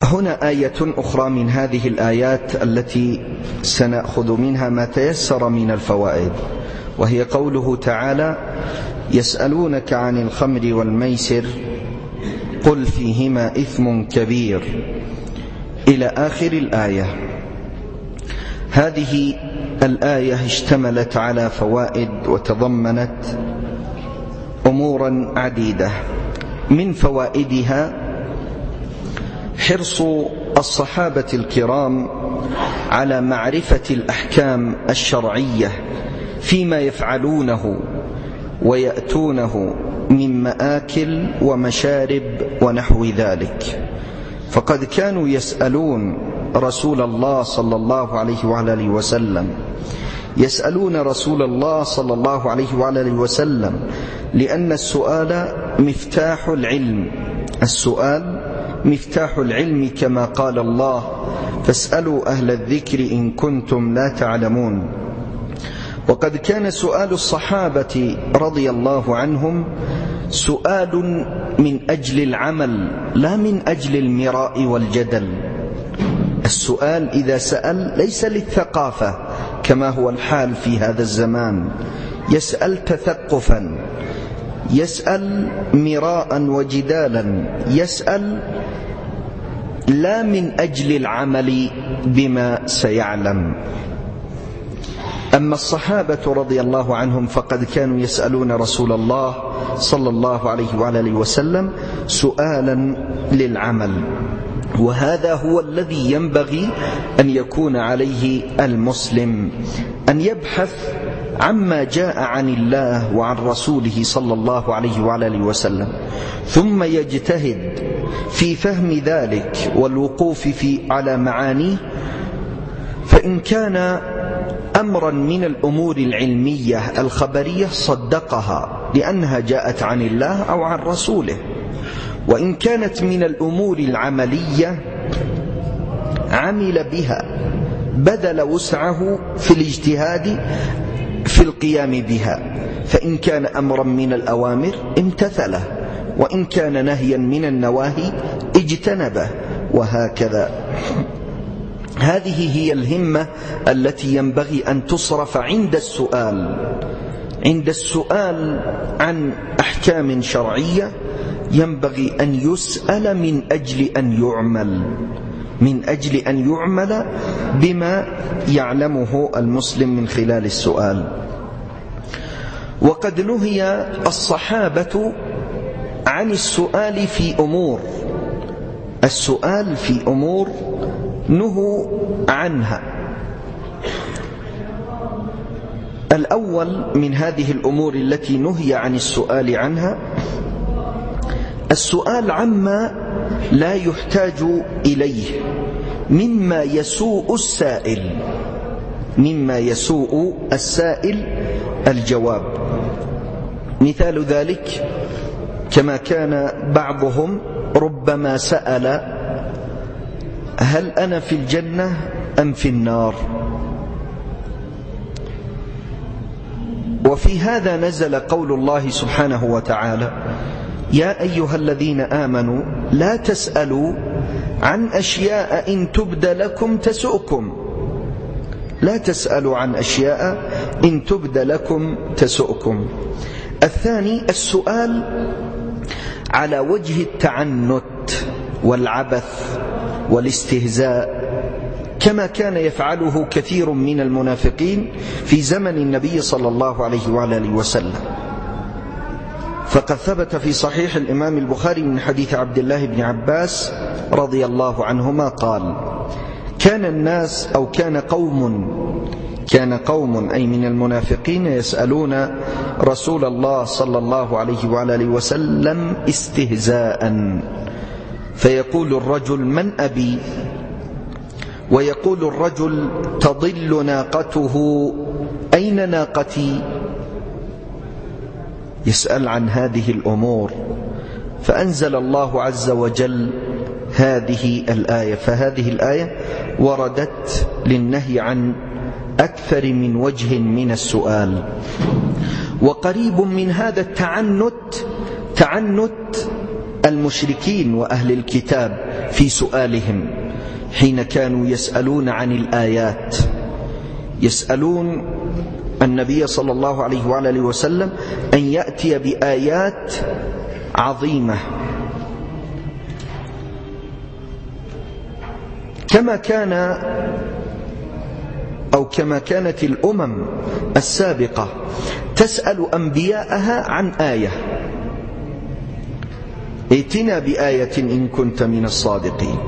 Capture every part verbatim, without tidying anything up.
هنا آية أخرى من هذه الآيات التي سنأخذ منها ما تيسر من الفوائد، وهي قوله تعالى: يسألونك عن الخمر والميسر قل فيهما إثم كبير، إلى آخر الآية. هذه الآية اشتملت على فوائد وتضمنت أمورا عديدة. من فوائدها حرص الصحابة الكرام على معرفة الأحكام الشرعية فيما يفعلونه ويأتونه من مآكل ومشارب ونحو ذلك، فقد كانوا يسألون رسول الله صلى الله عليه وآله وسلم يسألون رسول الله صلى الله عليه وآله وسلم لأن السؤال مفتاح العلم. السؤال مفتاح العلم كما قال الله: فاسألوا أهل الذكر إن كنتم لا تعلمون. وقد كان سؤال الصحابة رضي الله عنهم سؤال من أجل العمل لا من أجل المراء والجدل. السؤال إذا سأل ليس للثقافة كما هو الحال في هذا الزمان، يسأل تثقفا، يسأل مراء وجدالا، يسأل لا من أجل العمل بما سيعلم. أما الصحابة رضي الله عنهم فقد كانوا يسألون رسول الله صلى الله عليه وآله وسلم سؤالا للعمل، وهذا هو الذي ينبغي أن يكون عليه المسلم، أن يبحث عما جاء عن الله وعن رسوله صلى الله عليه وآله وسلم، ثم يجتهد في فهم ذلك والوقوف في على معانيه. فإن كان أمرا من الأمور العلمية الخبرية صدقها لأنها جاءت عن الله أو عن رسوله، وإن كانت من الأمور العملية عمل بها، بذل وسعه في الاجتهاد في القيام بها. فإن كان أمرا من الأوامر امتثله، وإن كان نهيا من النواهي اجتنبه، وهكذا. هذه هي الهمة التي ينبغي أن تصرف عند السؤال. عند السؤال عن أحكام شرعية ينبغي أن يسأل من أجل أن يعمل من أجل أن يعمل بما يعلمه المسلم من خلال السؤال. وقد نهي الصحابة عن السؤال في أمور السؤال في أمور نهوا عنها. الأول من هذه الأمور التي نهي عن السؤال عنها السؤال عما لا يحتاج إليه مما يسوء السائل مما يسوء السائل الجواب. مثال ذلك كما كان بعضهم ربما سأل: هل أنا في الجنة أم في النار؟ وفي هذا نزل قول الله سبحانه وتعالى: يا أيها الذين آمنوا لا تسألوا عن أشياء إن تبد لكم تسؤكم لا تسألوا عن أشياء إن تبد لكم تسؤكم. الثاني السؤال على وجه التعنت والعبث والاستهزاء، كما كان يفعله كثير من المنافقين في زمن النبي صلى الله عليه وآله وسلم. فقد ثبت في صحيح الإمام البخاري من حديث عبد الله بن عباس رضي الله عنهما قال: كان الناس أو كان قوم كان قوم أي من المنافقين يسألون رسول الله صلى الله عليه وآله وسلم استهزاء، فيقول الرجل: من أبي؟ ويقول الرجل: تضل ناقته، أين ناقتي؟ يسأل عن هذه الأمور، فأنزل الله عز وجل هذه الآية. فهذه الآية وردت للنهي عن أكثر من وجه من السؤال. وقريب من هذا التعنت تعنت المشركين وأهل الكتاب في سؤالهم حين كانوا يسألون عن الآيات، يسألون النبي صلى الله عليه وآله وسلم أن يأتي بآيات عظيمة كما كان أو كما كانت الأمم السابقة تسأل أنبياءها عن آية: ائتنا بآية إن كنت من الصادقين.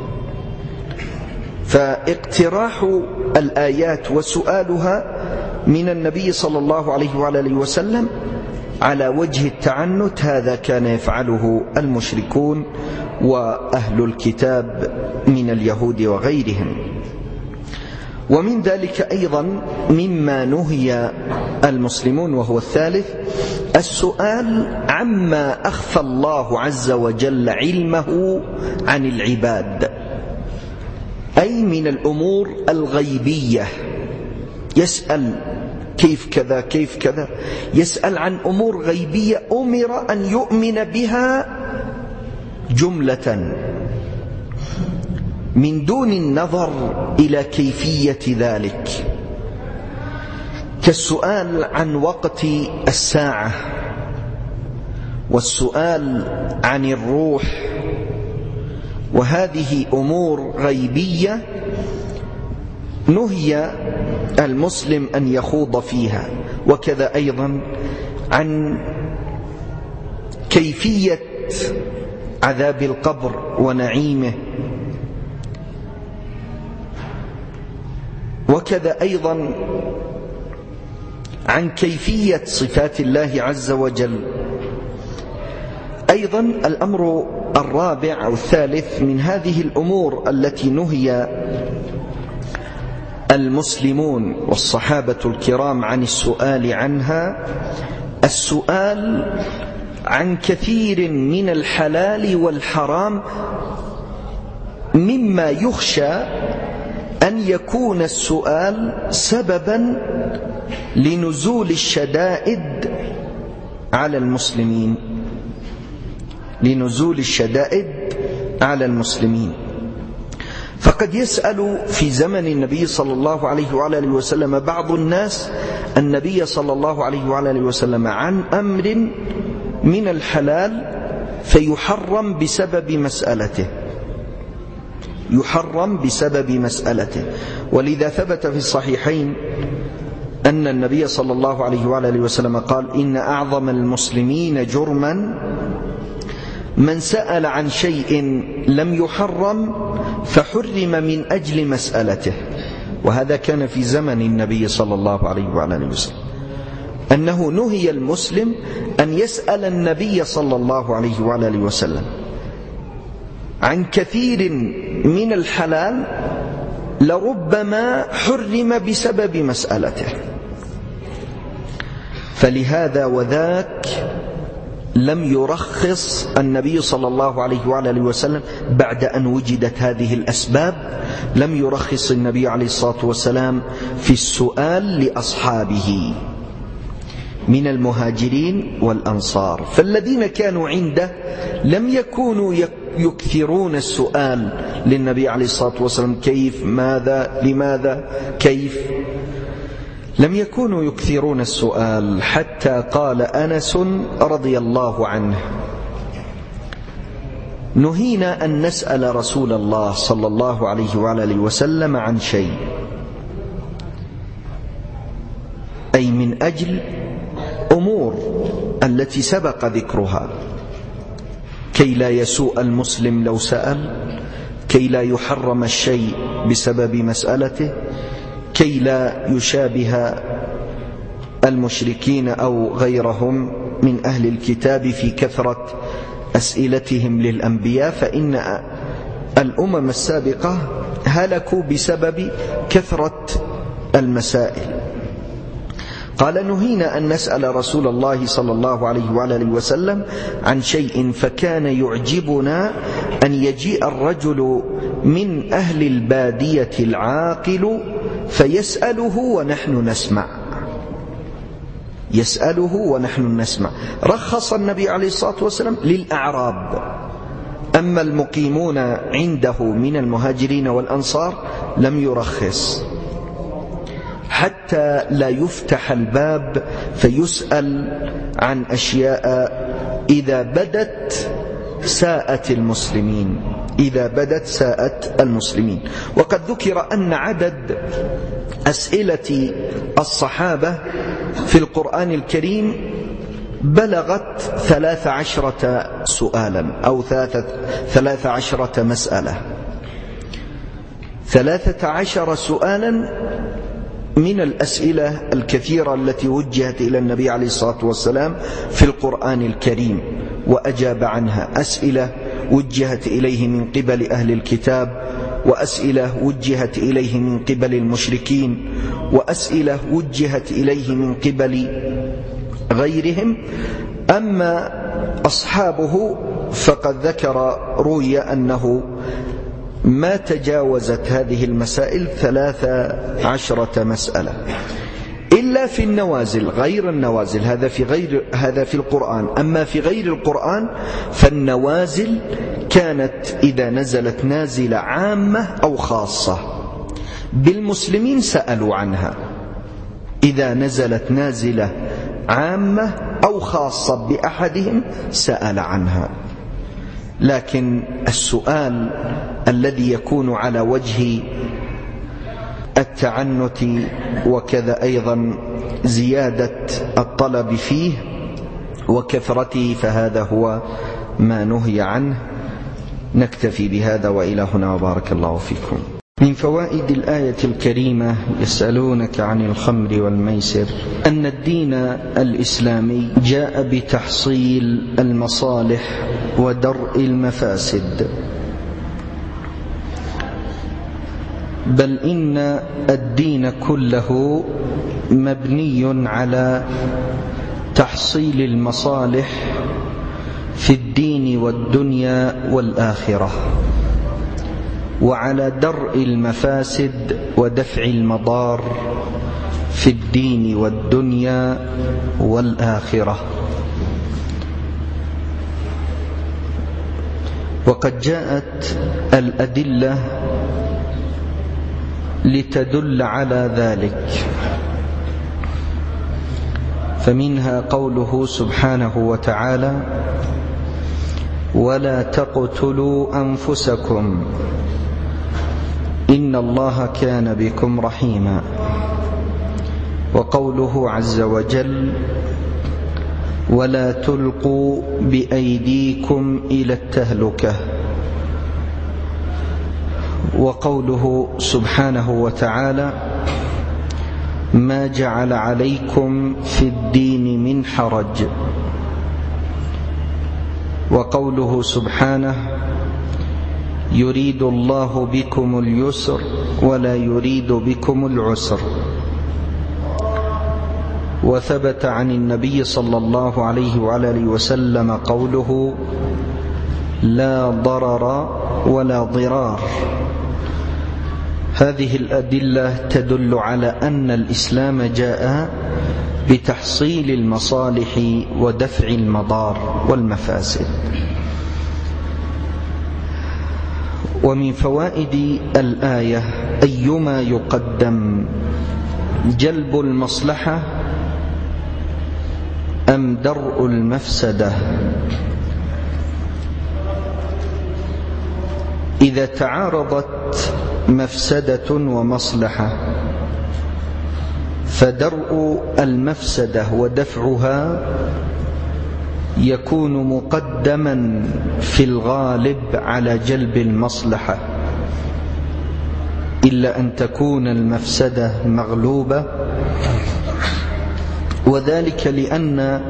فاقتراح الآيات وسؤالها من النبي صلى الله عليه وآله وسلم على وجه التعنت هذا كان يفعله المشركون وأهل الكتاب من اليهود وغيرهم. ومن ذلك أيضا مما نهي المسلمون، وهو الثالث، السؤال عما أخفى الله عز وجل علمه عن العباد، أي من الأمور الغيبية. يسأل كيف كذا كيف كذا، يسأل عن أمور غيبية أمر أن يؤمن بها جملة من دون النظر إلى كيفية ذلك، كالسؤال عن وقت الساعة، والسؤال عن الروح، وهذه أمور غيبية نهي المسلم أن يخوض فيها. وكذا أيضا عن كيفية عذاب القبر ونعيمه، وكذا أيضا عن كيفية صفات الله عز وجل. أيضا الأمر الرابع أو الثالث من هذه الأمور التي نهي المسلمون والصحابة الكرام عن السؤال عنها، السؤال عن كثير من الحلال والحرام مما يخشى أن يكون السؤال سببا لنزول الشدائد على المسلمين لنزول الشدائد على المسلمين فقد يسأل في زمن النبي صلى الله عليه وآله وسلم بعض الناس النبي صلى الله عليه وآله وسلم عن أمر من الحلال فيحرم بسبب مسألته يحرم بسبب مسألته ولذا ثبت في الصحيحين أن النبي صلى الله عليه وآله وسلم قال: إن أعظم المسلمين جرما من سأل عن شيء لم يحرم فحرم من أجل مسألته. وهذا كان في زمن النبي صلى الله عليه وآله وسلم، أنه نهي المسلم أن يسأل النبي صلى الله عليه وآله وسلم عن كثير من الحلال لربما حرم بسبب مسألته. فلهذا وذاك لم يرخص النبي صلى الله عليه وآله وسلم بعد أن وجدت هذه الأسباب، لم يرخص النبي عليه الصلاة والسلام في السؤال لأصحابه من المهاجرين والأنصار. فالذين كانوا عنده لم يكونوا يكثرون السؤال للنبي عليه الصلاة والسلام: كيف، ماذا، لماذا، كيف. لم يكونوا يكثرون السؤال، حتى قال أنس رضي الله عنه: نهينا أن نسأل رسول الله صلى الله عليه وآله وسلم عن شيء، أي من أجل أمور التي سبق ذكرها، كي لا يسوء المسلم لو سأل، كي لا يحرم الشيء بسبب مسألته، كي لا يشابه المشركين أو غيرهم من أهل الكتاب في كثرة أسئلتهم للأنبياء، فإن الأمم السابقة هلكوا بسبب كثرة المسائل. قال: نهينا أن نسأل رسول الله صلى الله عليه وآله وسلم عن شيء فكان يعجبنا أن يجيء الرجل من أهل البادية العاقل فيسأله ونحن نسمع يسأله ونحن نسمع رخص النبي عليه الصلاة والسلام للأعراب أما المقيمون عنده من المهاجرين والأنصار لم يرخص حتى لا يفتح الباب فيسأل عن أشياء إذا بدت ساءت المسلمين إذا بدت ساءت المسلمين. وقد ذكر أن عدد أسئلة الصحابة في القرآن الكريم بلغت ثلاث عشرة سؤالا أو ثلاث عشرة مسألة ثلاثة عشر سؤالا من الأسئلة الكثيرة التي وجهت إلى النبي عليه الصلاة والسلام في القرآن الكريم وأجاب عنها. أسئلة وجهت إليه من قبل أهل الكتاب، وأسئلة وجهت إليه من قبل المشركين، وأسئلة وجهت إليه من قبل غيرهم. أما أصحابه فقد ذكر روي أنه ما تجاوزت هذه المسائل ثلاث عشرة مسألة إلا في النوازل غير النوازل. هذا في غير هذا في القرآن. أما في غير القرآن فالنوازل كانت إذا نزلت نازلة عامة أو خاصة بالمسلمين سألوا عنها. إذا نزلت نازلة عامة أو خاصة بأحدهم سأل عنها. لكن السؤال الذي يكون على وجه التعنت وكذا أيضا زيادة الطلب فيه وكثرته فهذا هو ما نهي عنه. نكتفي بهذا وإلى هنا وبارك الله فيكم. من فوائد الآية الكريمة يسألونك عن الخمر والميسر أن الدين الإسلامي جاء بتحصيل المصالح ودرء المفاسد، بل إن الدين كله مبني على تحصيل المصالح في الدين والدنيا والآخرة، وعلى درء المفاسد ودفع المضار في الدين والدنيا والآخرة. وقد جاءت الأدلة لتدل على ذلك، فمنها قوله سبحانه وتعالى: ولا تقتلوا أنفسكم إن الله كان بكم رحيما. وقوله عز وجل: ولا تلقوا بأيديكم إلى التهلكة. وقوله سبحانه وتعالى: ما جعل عليكم في الدين من حرج. وقوله سبحانه: يريد الله بكم اليسر ولا يريد بكم العسر. وثبت عن النبي صلى الله عليه وعلى آله وسلم قوله: لا ضرر ولا ضرار. هذه الأدلة تدل على أن الإسلام جاء بتحصيل المصالح ودفع المضار والمفاسد. ومن فوائد الآية: أيما يقدم، جلب المصلحة أم درء المفسدة؟ إذا تعارضت مفسدة ومصلحة فدرء المفسدة ودفعها يكون مقدما في الغالب على جلب المصلحة، إلا أن تكون المفسدة مغلوبة، وذلك لأن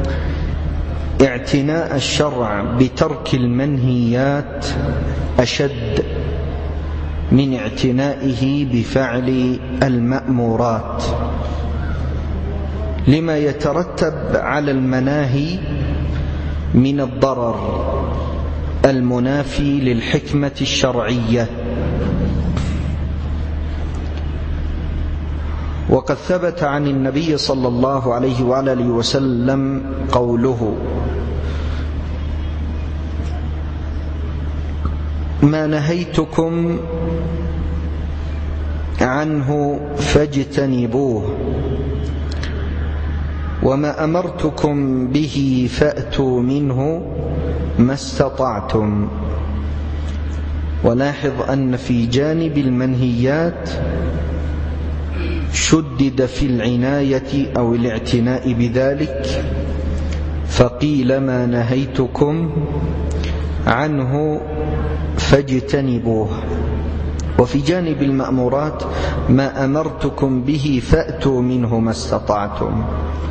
اعتناء الشرع بترك المنهيات أشد من اعتنائه بفعل المأمورات، لما يترتب على المناهي من الضرر المنافي للحكمة الشرعية. وقد ثبت عن النبي صلى الله عليه وعلى آله وسلم قوله: ما نهيتكم عنه فاجتنبوه وما أمرتكم به فأتوا منه ما استطعتم. ولاحظ أن في جانب المنهيات شدد في العناية أو الاعتناء بذلك، فقيل ما نهيتكم عنه فاجتنبوه. وفي جانب المأمورات ما أمرتكم به فأتوا منه ما استطعتم،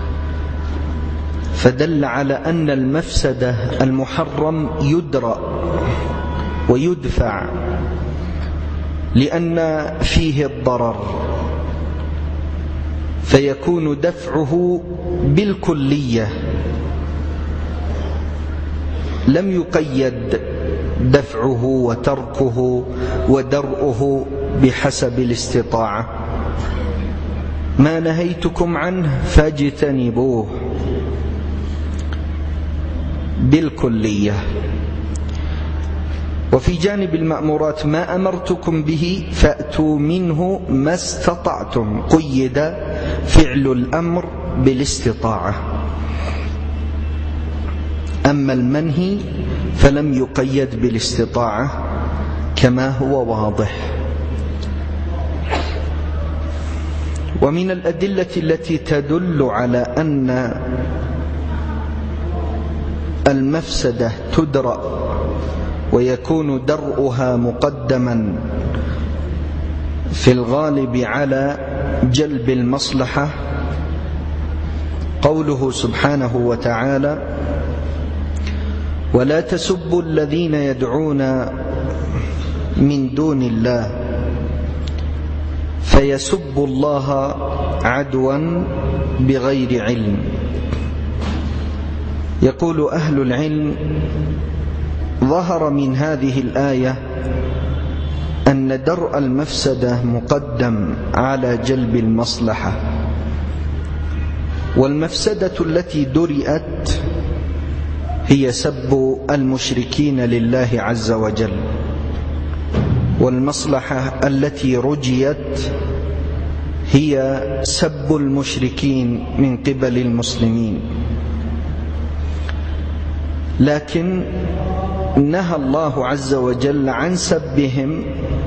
فدل على أن المفسدة المحرم يدرأ ويدفع لأن فيه الضرر، فيكون دفعه بالكلية، لم يقيد دفعه وتركه ودرؤه بحسب الاستطاعة. ما نهيتكم عنه فاجتنبوه بالكلية. وفي جانب المأمورات ما أمرتكم به فأتوا منه ما استطعتم، قيد فعل الأمر بالاستطاعة. أما المنهي فلم يقيد بالاستطاعة كما هو واضح. ومن الأدلة التي تدل على أن المفسدة تدرأ ويكون درءها مقدما في الغالب على جلب المصلحة قوله سبحانه وتعالى: ولا تسبوا الذين يدعون من دون الله فيسبوا الله عدوا بغير علم. يقول أهل العلم: ظهر من هذه الآية أن درء المفسدة مقدم على جلب المصلحة، والمفسدة التي درئت هي سب المشركين لله عز وجل، والمصلحة التي رجيت هي سب المشركين من قبل المسلمين. لكن نهى الله عز وجل عن سبهم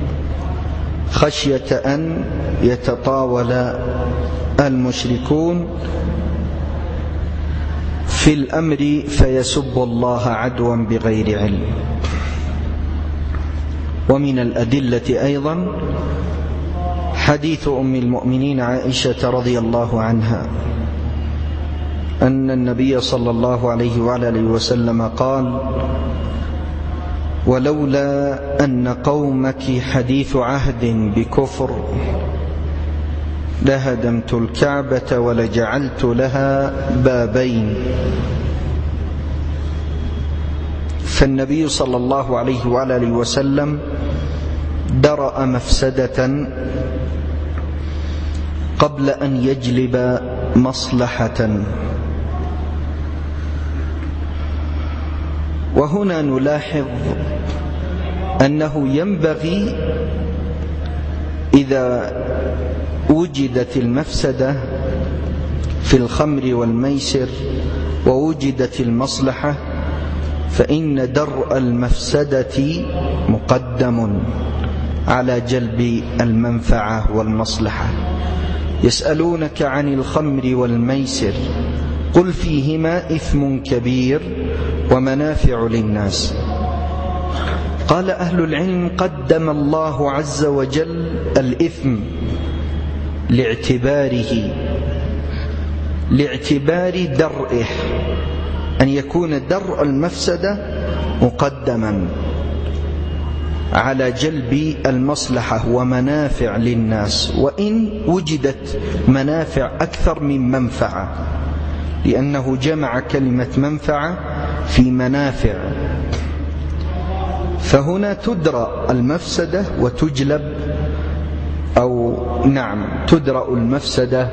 خشية أن يتطاول المشركون في الأمر فيسب الله عدوا بغير علم. ومن الأدلة أيضا حديث أم المؤمنين عائشة رضي الله عنها أن النبي صلى الله عليه وعلى آله وسلم قال: ولولا أن قومك حديث عهد بكفر لهدمت الكعبة ولجعلت لها بابين. فالنبي صلى الله عليه وعلى آله وسلم درأ مفسدة قبل أن يجلب مصلحة. وهنا نلاحظ أنه ينبغي إذا وجدت المفسدة في الخمر والميسر ووجدت المصلحة فإن درء المفسدة مقدم على جلب المنفعة والمصلحة. يسألونك عن الخمر والميسر قل فيهما إثم كبير ومنافع للناس. قال أهل العلم: قدم الله عز وجل الإثم لاعتباره لاعتبار درئه، أن يكون درء المفسدة مقدما على جلب المصلحة ومنافع للناس، وإن وجدت منافع أكثر من منفعة، لأنه جمع كلمة منفعة في منافع. فهنا تدرأ المفسدة وتجلب، أو نعم تدرأ المفسدة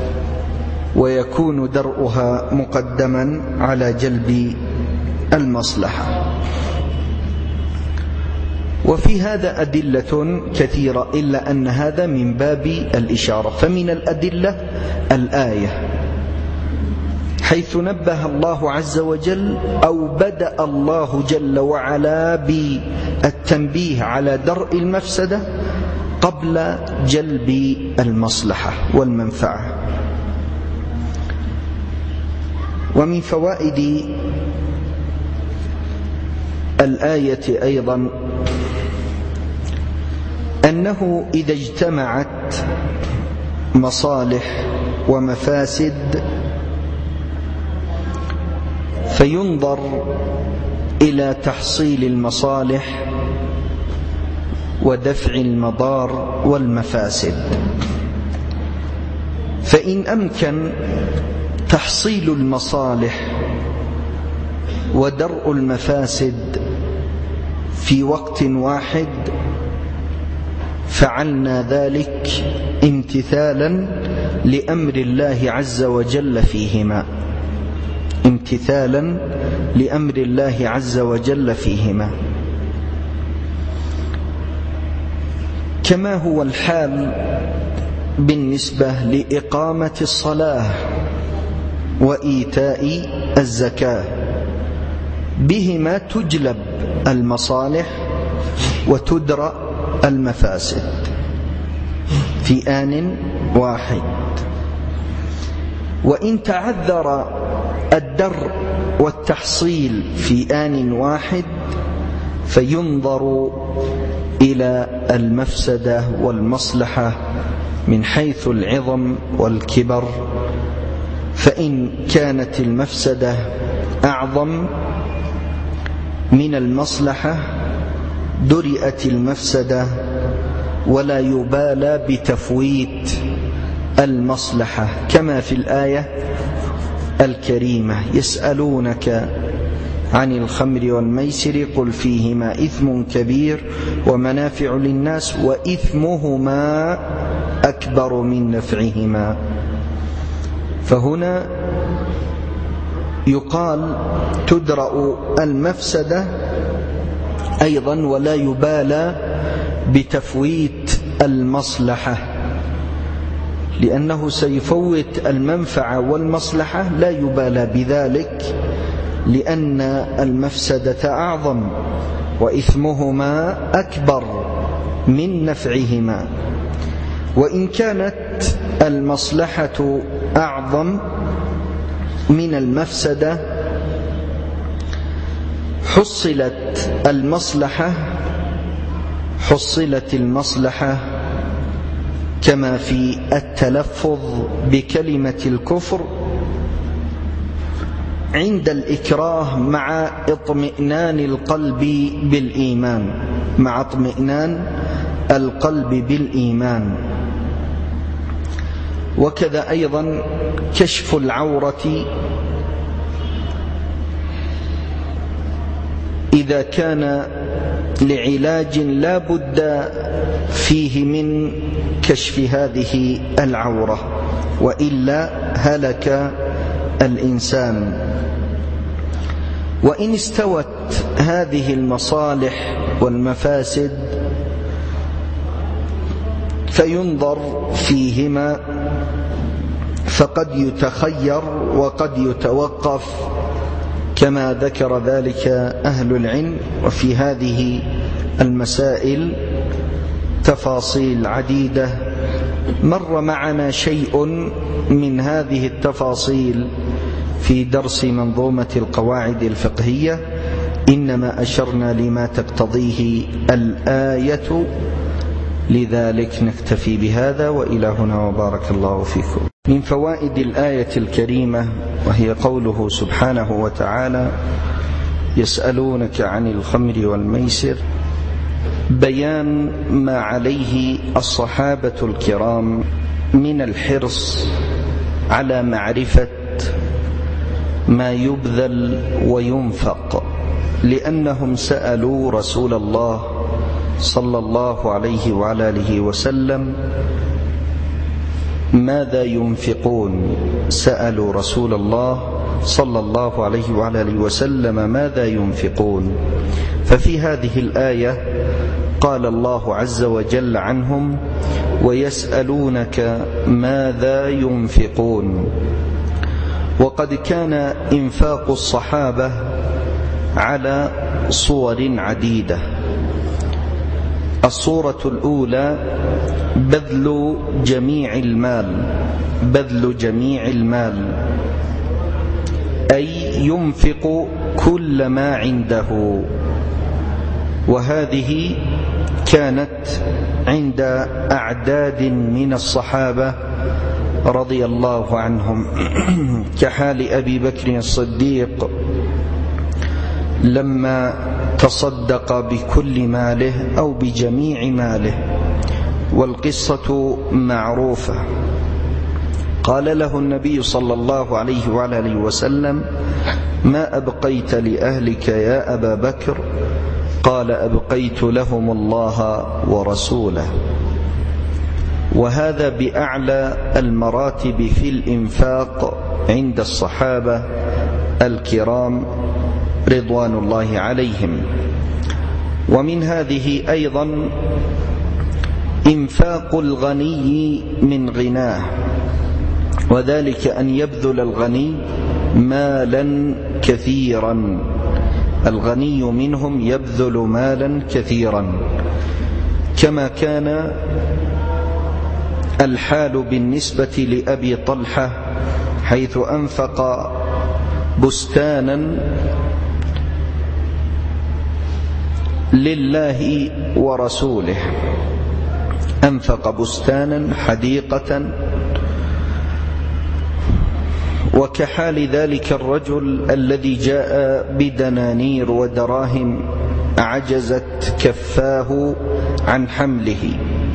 ويكون درءها مقدما على جلب المصلحة. وفي هذا أدلة كثيرة، إلا أن هذا من باب الإشارة. فمن الأدلة الآية حيث نبه الله عز وجل أو بدأ الله جل وعلا بالتنبيه على درء المفسدة قبل جلب المصلحة والمنفعة. ومن فوائد الآية أيضا أنه إذا اجتمعت مصالح ومفاسد فينظر إلى تحصيل المصالح ودفع المضار والمفاسد. فإن أمكن تحصيل المصالح ودرء المفاسد في وقت واحد فعلنا ذلك امتثالا لأمر الله عز وجل فيهما امتثالا لأمر الله عز وجل فيهما كما هو الحال بالنسبة لإقامة الصلاة وإيتاء الزكاة، بهما تجلب المصالح وتدرأ المفاسد في آن واحد. وإن تعذر الدرء والتحصيل في آن واحد فينظر إلى المفسدة والمصلحة من حيث العظم والكبر، فإن كانت المفسدة أعظم من المصلحة درئت المفسدة ولا يبالى بتفويت المصلحة، كما في الآية الكريمة: يسألونك عن الخمر والميسر قل فيهما إثم كبير ومنافع للناس وإثمهما أكبر من نفعهما. فهنا يقال تدرأ المفسدة أيضا ولا يبالى بتفويت المصلحة، لأنه سيفوت المنفعة والمصلحة لا يبالى بذلك، لأن المفسدة أعظم وإثمهما أكبر من نفعهما. وإن كانت المصلحة أعظم من المفسدة حصلت المصلحة حصلت المصلحة كما في التلفظ بكلمة الكفر عند الإكراه مع اطمئنان القلب بالإيمان مع اطمئنان القلب بالإيمان. وكذا أيضا كشف العورة إذا كان لعلاج لا بد فيه من كشف هذه العورة، وإلا هلك الإنسان. وإن استوت هذه المصالح والمفاسد فينظر فيهما، فقد يتخير وقد يتوقف كما ذكر ذلك أهل العلم. وفي هذه المسائل تفاصيل عديدة، مر معنا شيء من هذه التفاصيل في درس منظومة القواعد الفقهية، إنما أشرنا لما تقتضيه الآية، لذلك نكتفي بهذا، وإلى هنا وبارك الله فيكم. من فوائد الآية الكريمة وهي قوله سبحانه وتعالى: يسألونك عن الخمر والميسر، بيان ما عليه الصحابة الكرام من الحرص على معرفة ما يبذل وينفق، لأنهم سألوا رسول الله صلى الله عليه وعلى آله وسلم ماذا ينفقون. سألوا رسول الله صلى الله عليه وعلى آله وسلم ماذا ينفقون. ففي هذه الآية قال الله عز وجل عنهم: ويسألونك ماذا ينفقون. وقد كان إنفاق الصحابة على صور عديدة. الصورة الأولى بذل جميع المال، بذل جميع المال أي ينفق كل ما عنده، وهذه كانت عند أعداد من الصحابة رضي الله عنهم، كحال أبي بكر الصديق لما تصدق بكل ماله أو بجميع ماله، والقصة معروفة. قال له النبي صلى الله عليه وعلى آله وسلم: ما أبقيت لأهلك يا أبا بكر؟ قال: أبقيت لهم الله ورسوله. وهذا بأعلى المراتب في الإنفاق عند الصحابة الكرام رضوان الله عليهم. ومن هذه أيضا إنفاق الغني من غناه، وذلك أن يبذل الغني مالا كثيرا، الغني منهم يبذل مالا كثيرا، كما كان الحال بالنسبة لأبي طلحة، حيث أنفق بستانا لله ورسوله، أنفق بستانا حديقة. وكحال ذلك الرجل الذي جاء بدنانير ودراهم عجزت كفاه عن حمله،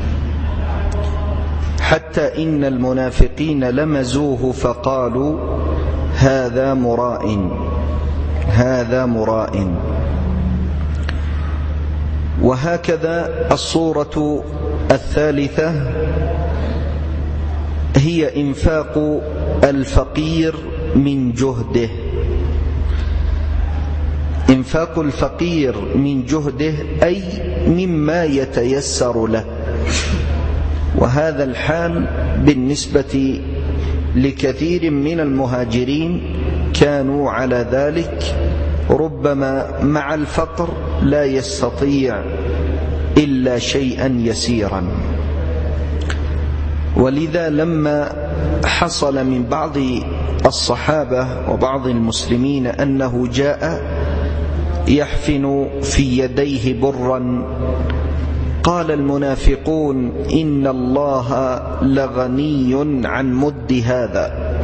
حتى إن المنافقين لمزوه فقالوا: هذا مراء، هذا مراء. وهكذا الصورة الثالثة هي إنفاق الفقير من جهده، إنفاق الفقير من جهده أي مما يتيسر له. وهذا الحال بالنسبة لكثير من المهاجرين كانوا على ذلك، ربما مع الفقر لا يستطيع إلا شيئا يسيرا. ولذا لما حصل من بعض الصحابة وبعض المسلمين أنه جاء يحفن في يديه برا، قال المنافقون: إن الله لغني عن مد هذا.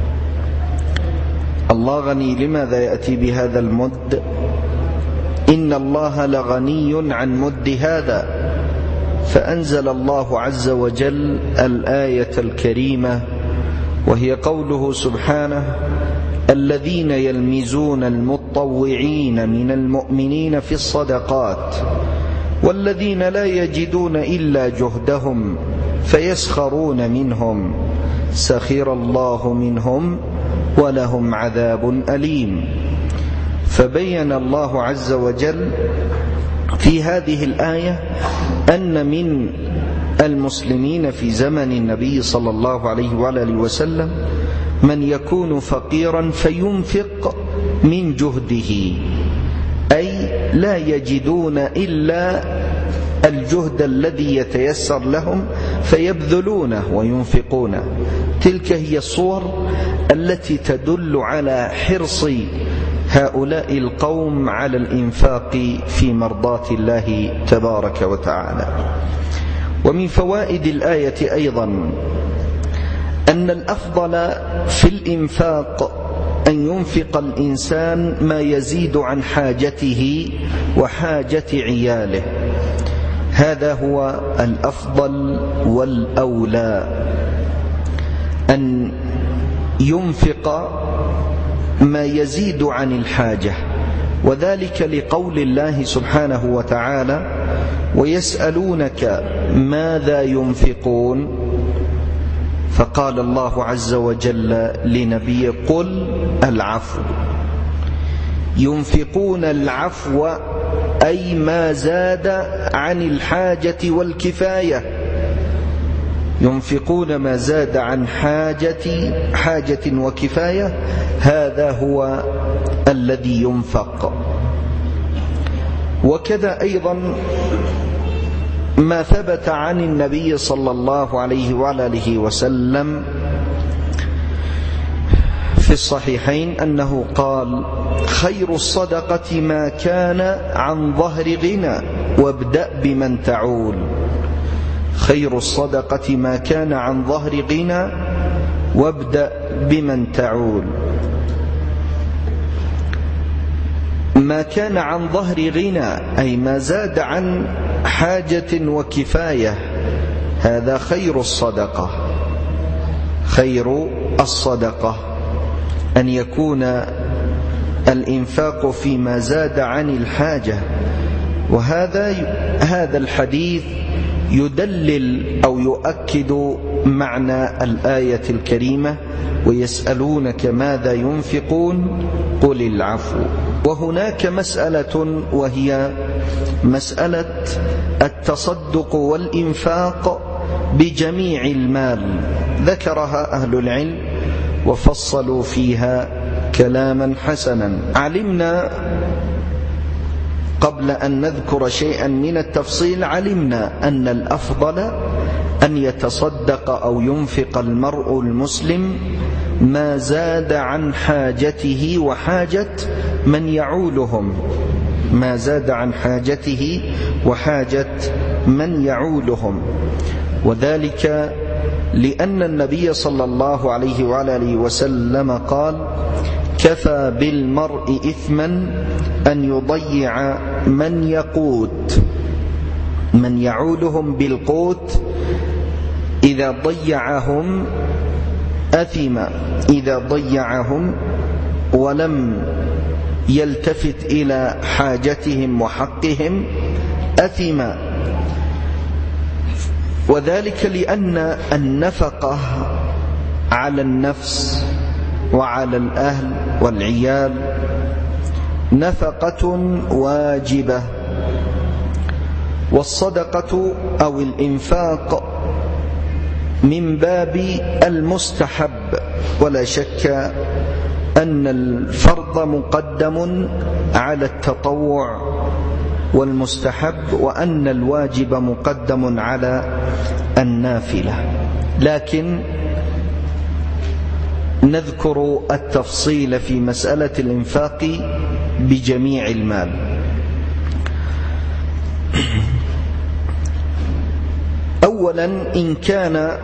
الله غني، لماذا يأتي بهذا المد؟ إن الله لغني عن مد هذا. فأنزل الله عز وجل الآية الكريمة، وهي قوله سبحانه: الذين يلمزون المتطوعين من المؤمنين في الصدقات والذين لا يجدون إلا جهدهم فيسخرون منهم سخر الله منهم ولهم عذاب أليم. فبين الله عز وجل في هذه الآية أن من المسلمين في زمن النبي صلى الله عليه وآله وسلم من يكون فقيرا فينفق من جهده، أي لا يجدون إلا الجهد الذي يتيسر لهم فيبذلونه وينفقونه. تلك هي الصور التي تدل على حرص هؤلاء القوم على الإنفاق في مرضاة الله تبارك وتعالى. ومن فوائد الآية أيضا أن الأفضل في الإنفاق أن ينفق الإنسان ما يزيد عن حاجته وحاجة عياله، هذا هو الأفضل والأولى، أن ينفق ما يزيد عن الحاجة. وذلك لقول الله سبحانه وتعالى: ويسألونك ماذا ينفقون فقال الله عز وجل لنبيه: قل العفو. ينفقون العفو أي ما زاد عن الحاجة والكفاية، ينفقون ما زاد عن حاجة حاجة وكفاية، هذا هو الذي ينفق. وكذا أيضا ما ثبت عن النبي صلى الله عليه وعلى آله وسلم في الصحيحين أنه قال: خير الصدقة ما كان عن ظهر غنى وابدأ بمن تعول. خير الصدقة ما كان عن ظهر غنى وابدأ بمن تعول. ما كان عن ظهر غنى أي ما زاد عن حاجة وكفاية، هذا خير الصدقة. خير الصدقة أن يكون الإنفاق فيما زاد عن الحاجة. وهذا هذا الحديث يدلل أو يؤكد معنى الآية الكريمة: ويسألونك ماذا ينفقون قل العفو. وهناك مسألة وهي مسألة التصدق والإنفاق بجميع المال، ذكرها أهل العلم وفصلوا فيها كلاما حسنا. علمنا قبل أن نذكر شيئا من التفصيل، علمنا أن الأفضل أن يتصدق أو ينفق المرء المسلم ما زاد عن حاجته وحاجة من يعولهم، ما زاد عن حاجته وحاجة من يعولهم. وذلك لأن النبي صلى الله عليه وعلى آله وسلم قال: كفى بالمرء إثما أن يضيع من يقوت، من يعولهم بالقوت إذا ضيعهم أثم، إذا ضيعهم ولم يلتفت إلى حاجتهم وحقهم أثم. وذلك لأن النفقة على النفس وعلى الأهل والعيال نفقة واجبة، والصدقة أو الإنفاق من باب المستحب. ولا شك أن الفرض مقدم على التطوع والمستحب، وأن الواجب مقدم على النافلة. لكن نذكر التفصيل في مسألة الإنفاق بجميع المال. أولا، إن كان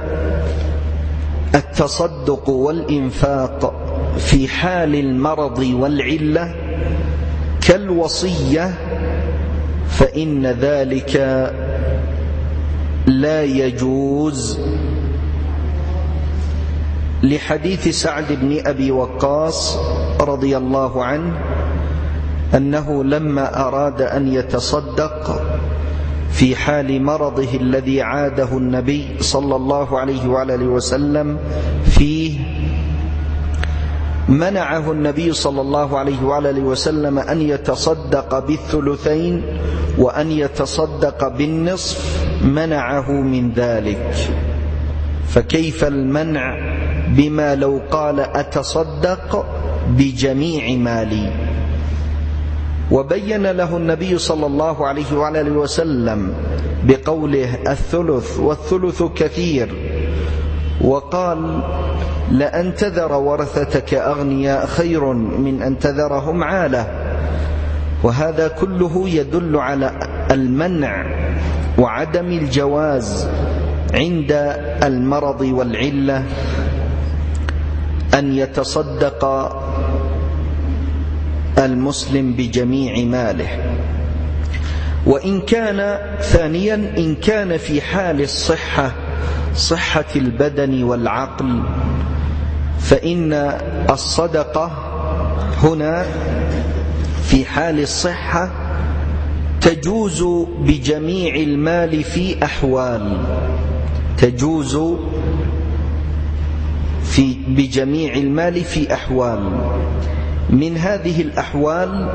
التصدق والإنفاق في حال المرض والعلة كالوصية فإن ذلك لا يجوز، لحديث سعد بن أبي وقاص رضي الله عنه أنه لما أراد أن يتصدق في حال مرضه الذي عاده النبي صلى الله عليه وعلى آله وسلم فيه، منعه النبي صلى الله عليه وعلى آله وسلم أن يتصدق بالثلثين وأن يتصدق بالنصف، منعه من ذلك. فكيف المنع بما لو قال أتصدق بجميع مالي؟ وبين له النبي صلى الله عليه وعلى آله وسلم بقوله الثلث، والثلث كثير، وقال لأن تذر ورثتك أغنياء خير من أن تذرهم عالة. وهذا كله يدل على المنع وعدم الجواز عند المرض والعلة أن يتصدق المسلم بجميع ماله. وإن كان ثانيا إن كان في حال الصحة، صحة البدن والعقل، فإن الصدقة هنا في حال الصحة تجوز بجميع المال في أحوال، تجوز في بجميع المال في أحوال. من هذه الأحوال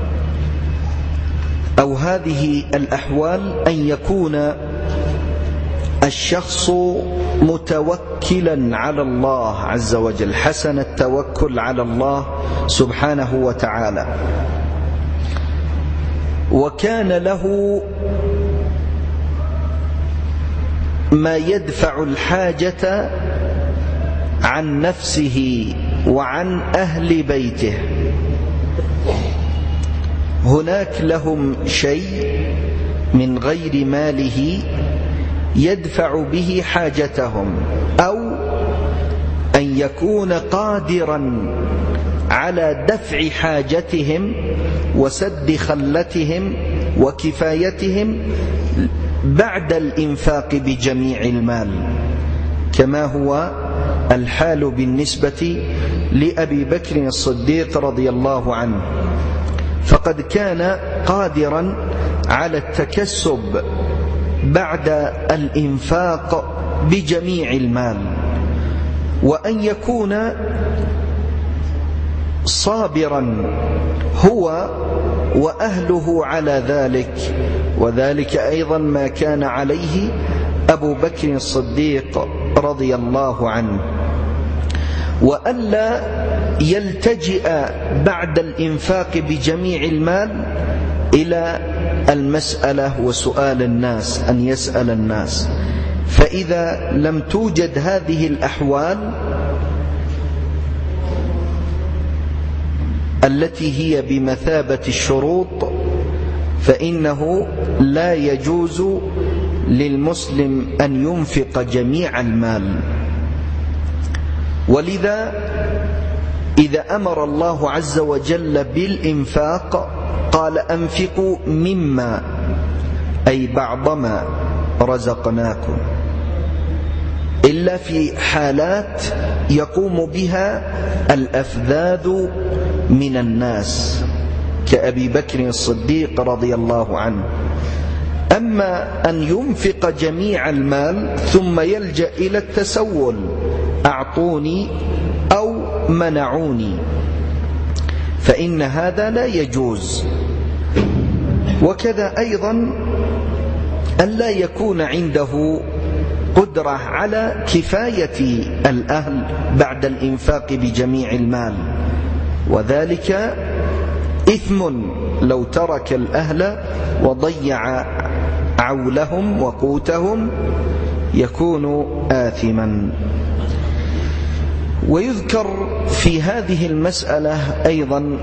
أو هذه الأحوال أن يكون الشخص متوكلا على الله عز وجل، حسن التوكل على الله سبحانه وتعالى، وكان له ما يدفع الحاجة عن نفسه وعن أهل بيته. هناك لهم شيء من غير ماله يدفع به حاجتهم، أو أن يكون قادرا على دفع حاجتهم وسد خلتهم وكفايتهم بعد الإنفاق بجميع المال، كما هو الحال بالنسبة لأبي بكر الصديق رضي الله عنه، فقد كان قادرا على التكسب بعد الإنفاق بجميع المال، وأن يكون صابرا هو وأهله على ذلك، وذلك أيضا ما كان عليه أبو بكر الصديق رضي الله عنه، وألا يلتجئ بعد الإنفاق بجميع المال إلى المسألة وسؤال الناس، أن يسأل الناس. فإذا لم توجد هذه الأحوال التي هي بمثابة الشروط، فإنه لا يجوز للمسلم أن ينفق جميع المال. ولذا إذا أمر الله عز وجل بالإنفاق قال أنفقوا مما، أي بعض ما رزقناكم، إلا في حالات يقوم بها الأفذاذ من الناس كأبي بكر الصديق رضي الله عنه. أما أن ينفق جميع المال ثم يلجأ إلى التسول، أعطوني أو منعوني، فإن هذا لا يجوز. وكذا أيضا أن لا يكون عنده قدرة على كفاية الأهل بعد الإنفاق بجميع المال، وذلك إثم لو ترك الأهل وضيع عولهم وقوتهم، يكون آثما. ويذكر في هذه المسألة أيضا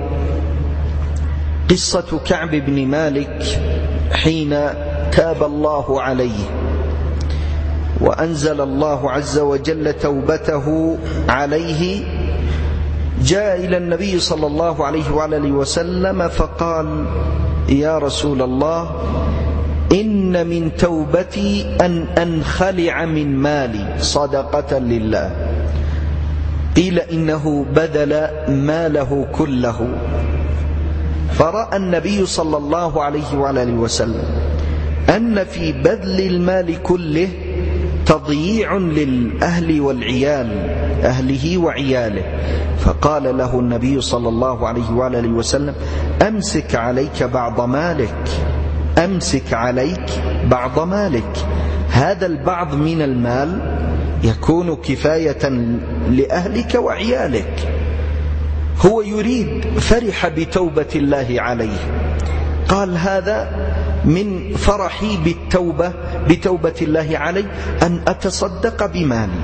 قصة كعب بن مالك حين تاب الله عليه وأنزل الله عز وجل توبته عليه، جاء إلى النبي صلى الله عليه وآله وسلم فقال: يا رسول الله، إن من توبتي أن أنخلع من مالي صدقة لله. قيل إنه بذل ماله كله، فرأى النبي صلى الله عليه وآله وسلم أن في بذل المال كله تضييع للأهل والعيال، أهله وعياله، فقال له النبي صلى الله عليه وآله وسلم: أمسك عليك بعض مالك، أمسك عليك بعض مالك. هذا البعض من المال يكون كفاية لأهلك وعيالك. هو يريد، فرح بتوبة الله عليه، قال: هذا من فرحي بالتوبة بتوبة الله علي أن أتصدق بمالي.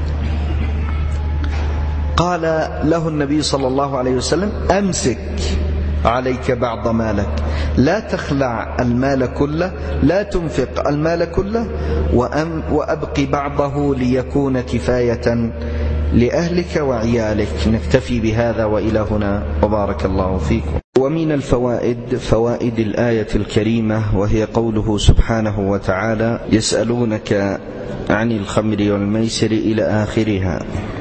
قال له النبي صلى الله عليه وسلم: أمسك عليك بعض مالك، لا تخلع المال كله، لا تنفق المال كله، وأبق بعضه ليكون كفاية لأهلك وعيالك. نكتفي بهذا وإلى هنا، وبارك الله فيكم. ومن الفوائد فوائد الآية الكريمة، وهي قوله سبحانه وتعالى: يسألونك عن الخمر والميسر إلى آخرها،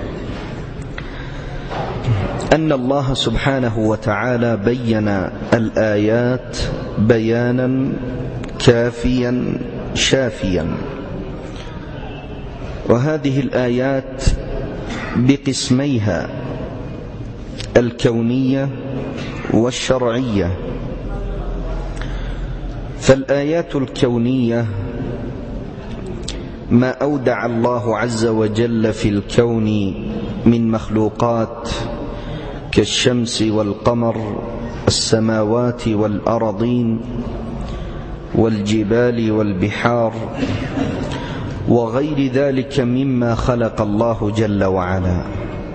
أن الله سبحانه وتعالى بين الآيات بيانا كافيا شافيا، وهذه الآيات بقسميها الكونية والشرعية. فالآيات الكونية ما أودع الله عز وجل في الكون من مخلوقات كالشمس والقمر، السماوات والأرضين والجبال والبحار وغير ذلك مما خلق الله جل وعلا.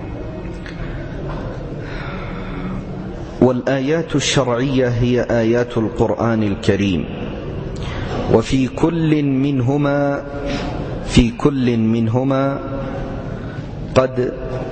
والآيات الشرعية هي آيات القرآن الكريم، وفي كل منهما في كل منهما قد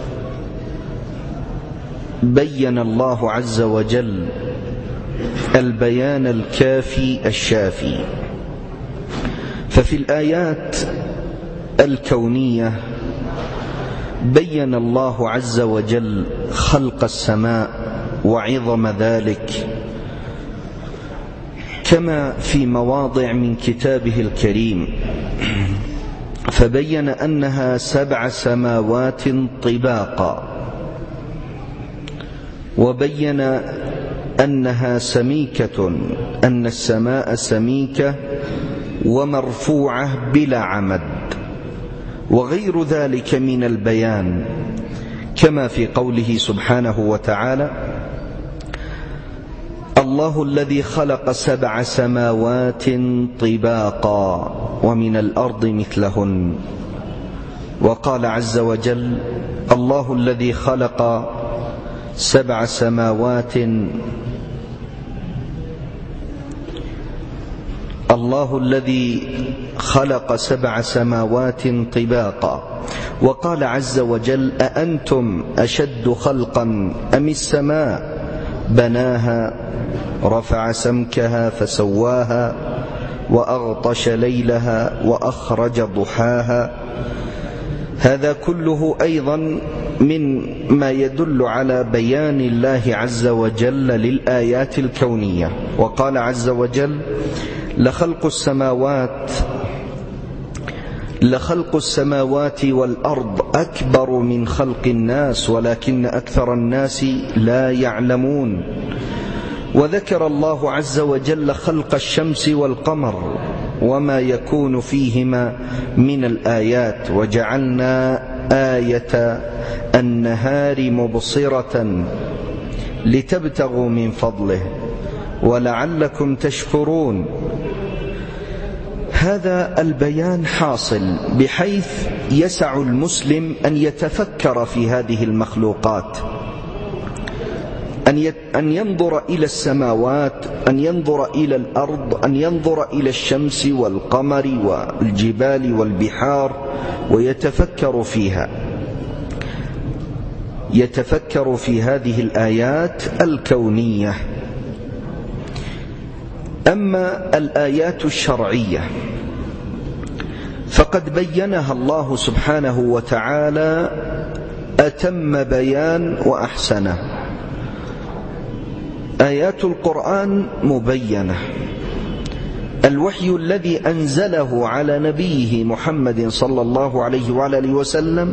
بين الله عز وجل البيان الكافي الشافي. ففي الآيات الكونية بين الله عز وجل خلق السماء وعظم ذلك، كما في مواضع من كتابه الكريم، فبين أنها سبع سماوات طباقا، وبين أنها سميكة، أن السماء سميكة ومرفوعة بلا عمد، وغير ذلك من البيان، كما في قوله سبحانه وتعالى: الله الذي خلق سبع سماوات طباقا ومن الأرض مثلهن. وقال عز وجل: الله الذي خلق سبع سماوات الله الذي خلق سبع سماوات طباقا. وقال عز وجل: أأنتم أشد خلقا أم السماء بناها رفع سمكها فسواها وأغطش ليلها وأخرج ضحاها. هذا كله أيضا من ما يدل على بيان الله عز وجل للآيات الكونية. وقال عز وجل: لخلق السماوات لخلق السماوات والأرض أكبر من خلق الناس ولكن أكثر الناس لا يعلمون. وذكر الله عز وجل خلق الشمس والقمر وما يكون فيهما من الآيات: وجعلنا آية النهار مبصرة لتبتغوا من فضله ولعلكم تشكرون. هذا البيان حاصل بحيث يسع المسلم أن يتفكر في هذه المخلوقات، أن ينظر إلى السماوات، أن ينظر إلى الأرض، أن ينظر إلى الشمس والقمر والجبال والبحار ويتفكر فيها، يتفكر في هذه الآيات الكونية. أما الآيات الشرعية فقد بينها الله سبحانه وتعالى أتم بيان وأحسنه. آيات القرآن مبينة، الوحي الذي أنزله على نبيه محمد صلى الله عليه وعلى آله وسلم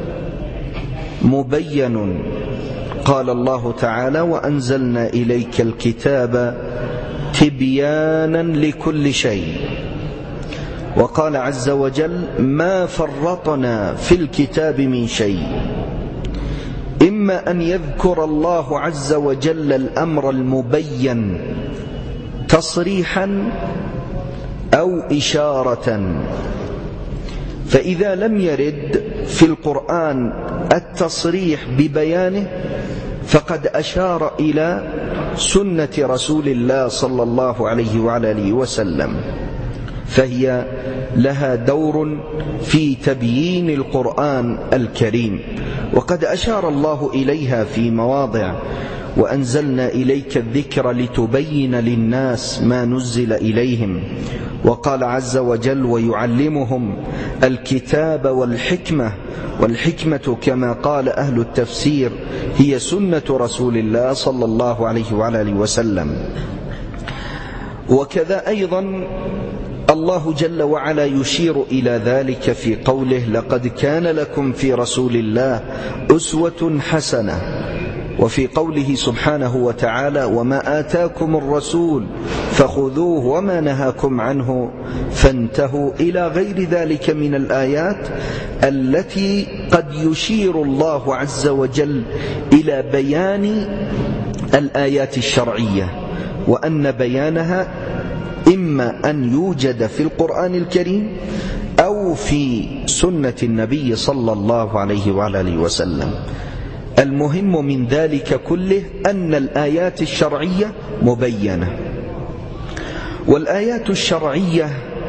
مبين. قال الله تعالى: وأنزلنا إليك الكتاب تبيانا لكل شيء. وقال عز وجل: ما فرطنا في الكتاب من شيء. إما أن يذكر الله عز وجل الأمر المبين تصريحا أو إشارة، فإذا لم يرد في القرآن التصريح ببيانه فقد أشار إلى سنة رسول الله صلى الله عليه وعلى آله وسلم، فهي لها دور في تبيين القرآن الكريم. وقد أشار الله إليها في مواضع: وأنزلنا إليك الذكر لتبين للناس ما نزل إليهم. وقال عز وجل: ويعلمهم الكتاب والحكمة. والحكمة كما قال أهل التفسير هي سنة رسول الله صلى الله عليه وعلى آله وسلم. وكذا أيضا الله جل وعلا يشير إلى ذلك في قوله: لقد كان لكم في رسول الله أسوة حسنة. وفي قوله سبحانه وتعالى: وما آتاكم الرسول فخذوه وما نهاكم عنه فانتهوا، إلى غير ذلك من الآيات التي قد يشير الله عز وجل إلى بيان الآيات الشرعية، وأن بيانها إما أن يوجد في القرآن الكريم أو في سنة النبي صلى الله عليه وعلى آله وسلم. المهم من ذلك كله أن الآيات الشرعية مبينة، والآيات الشرعية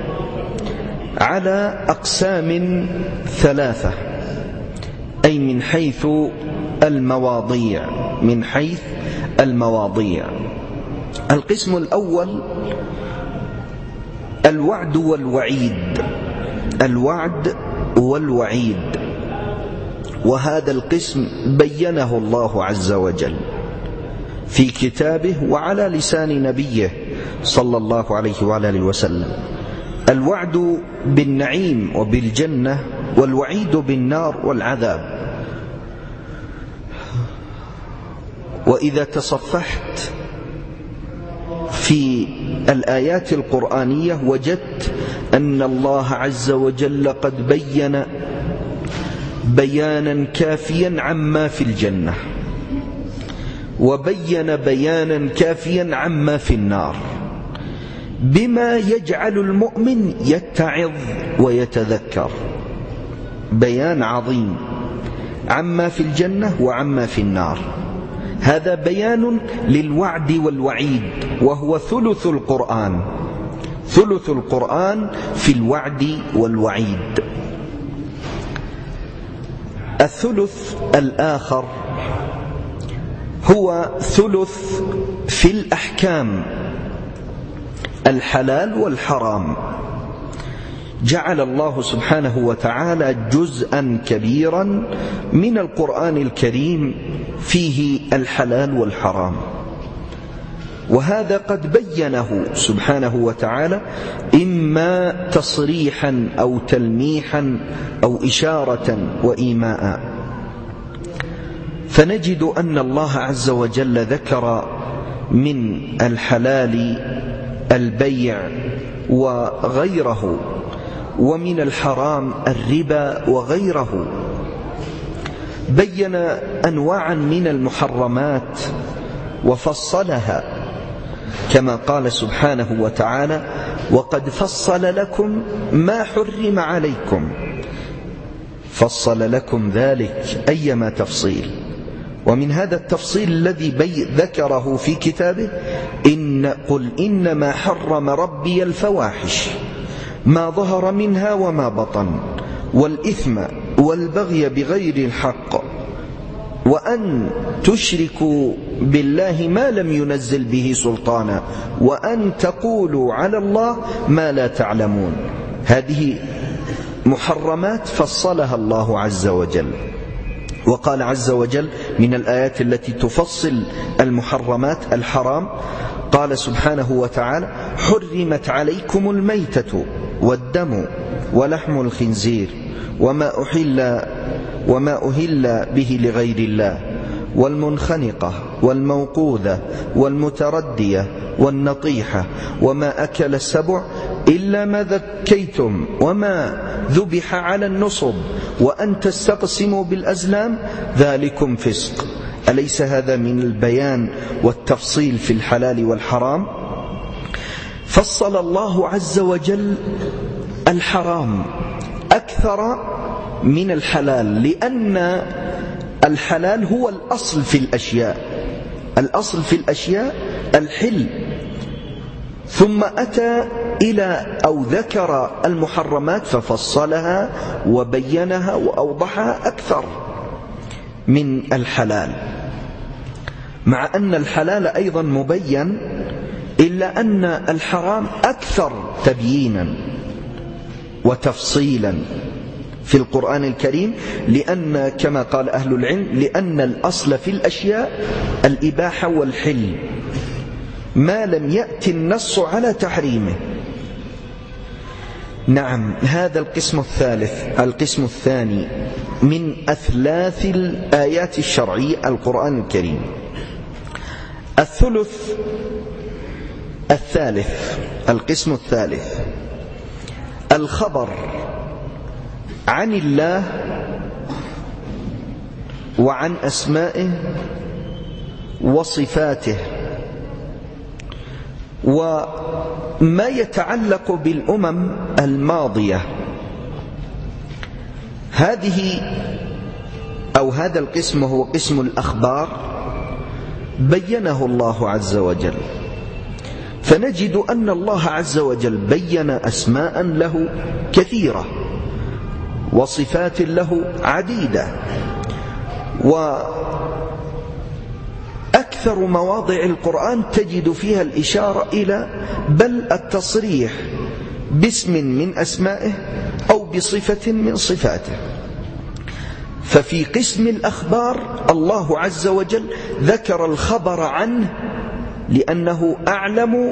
على أقسام ثلاثة، أي من حيث المواضيع من حيث المواضيع القسم الأول الوعد والوعيد الوعد والوعيد وهذا القسم بينه الله عز وجل في كتابه وعلى لسان نبيه صلى الله عليه وعلى آله وسلم. الوعد بالنعيم وبالجنة، والوعيد بالنار والعذاب. وإذا تصفحت في الآيات القرآنية وجدت أن الله عز وجل قد بين بيانا كافيا عما في الجنة، وبين بيانا كافيا عما في النار، بما يجعل المؤمن يتعظ ويتذكر. بيان عظيم عما في الجنة وعما في النار. هذا بيان للوعد والوعيد، وهو ثلث القرآن ثلث القرآن في الوعد والوعيد. الثلث الآخر هو ثلث في الأحكام، الحلال والحرام. جعل الله سبحانه وتعالى جزءا كبيرا من القرآن الكريم فيه الحلال والحرام، وهذا قد بينه سبحانه وتعالى إما تصريحا أو تلميحا أو إشارة وإيماء. فنجد أن الله عز وجل ذكر من الحلال البيع وغيره، ومن الحرام الربا وغيره. بين أنواعا من المحرمات وفصلها، كما قال سبحانه وتعالى: وقد فصل لكم ما حرم عليكم. فصل لكم ذلك أيما تفصيل. ومن هذا التفصيل الذي ذكره في كتابه: إن قل إنما حرم ربي الفواحش ما ظهر منها وما بطن والإثم والبغي بغير الحق وأن تشركوا بالله ما لم ينزل به سلطانا وأن تقولوا على الله ما لا تعلمون. هذه محرمات فصلها الله عز وجل. وقال عز وجل من الآيات التي تفصل المحرمات الحرام، قال سبحانه وتعالى: حرمت عليكم الميتة والدم ولحم الخنزير وما أحل وما أهل به لغير الله والمنخنقة والموقوذة والمتردية والنطيحة وما أكل السبع إلا ما ذكيتم وما ذبح على النصب وأن تستقسموا بالأزلام ذلكم فسق. أليس هذا من البيان والتفصيل في الحلال والحرام؟ فصل الله عز وجل الحرام أكثر من الحلال، لأن الحلال هو الأصل في الأشياء الأصل في الأشياء الحل، ثم أتى إلى أو ذكر المحرمات ففصلها وبينها وأوضحها أكثر من الحلال، مع أن الحلال أيضا مبين، إلا أن الحرام أكثر تبيينا وتفصيلا في القرآن الكريم، لأن كما قال أهل العلم لأن الأصل في الأشياء الإباحة والحل ما لم يأتي النص على تحريمه. نعم، هذا القسم الثالث القسم الثاني من أثلاث الآيات الشرعية القرآن الكريم. الثلث الثالث القسم الثالث الخبر عن الله وعن أسمائه وصفاته وما يتعلق بالأمم الماضية. هذه أو هذا القسم هو قسم الأخبار بينه الله عز وجل، فنجد أن الله عز وجل بين أسماء له كثيرة وصفات له عديدة، وأكثر مواضع القرآن تجد فيها الإشارة إلى بل التصريح باسم من أسمائه أو بصفة من صفاته. ففي قسم الأخبار الله عز وجل ذكر الخبر عنه لأنه أعلم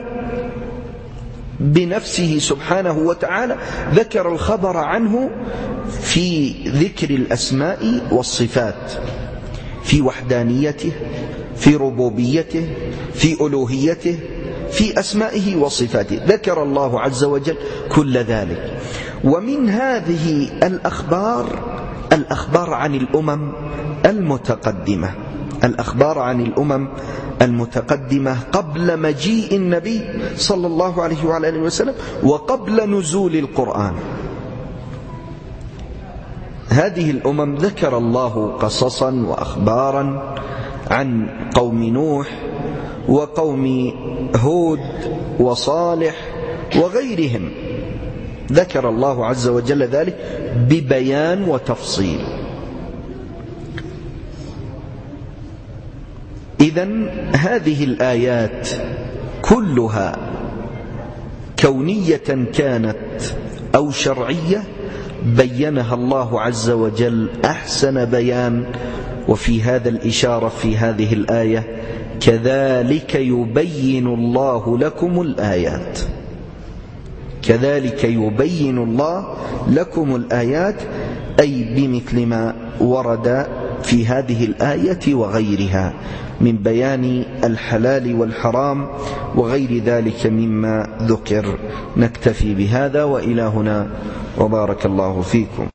بنفسه سبحانه وتعالى، ذكر الخبر عنه في ذكر الأسماء والصفات، في وحدانيته، في ربوبيته، في ألوهيته، في أسمائه وصفاته، ذكر الله عز وجل كل ذلك. ومن هذه الأخبار الأخبار عن الأمم المتقدمة، الأخبار عن الأمم المتقدمة قبل مجيء النبي صلى الله عليه وعلى آله وسلم وقبل نزول القرآن. هذه الأمم ذكر الله قصصا وأخبارا عن قوم نوح وقوم هود وصالح وغيرهم، ذكر الله عز وجل ذلك ببيان وتفصيل. إذن هذه الآيات كلها كونية كانت أو شرعية بينها الله عز وجل أحسن بيان. وفي هذا الإشارة في هذه الآية كذلك يبين الله لكم الآيات، كذلك يبين الله لكم الآيات، أي بمثل ما ورد في هذه الآية وغيرها من بيان الحلال والحرام وغير ذلك مما ذكر. نكتفي بهذا وإلى هنا، وبارك الله فيكم.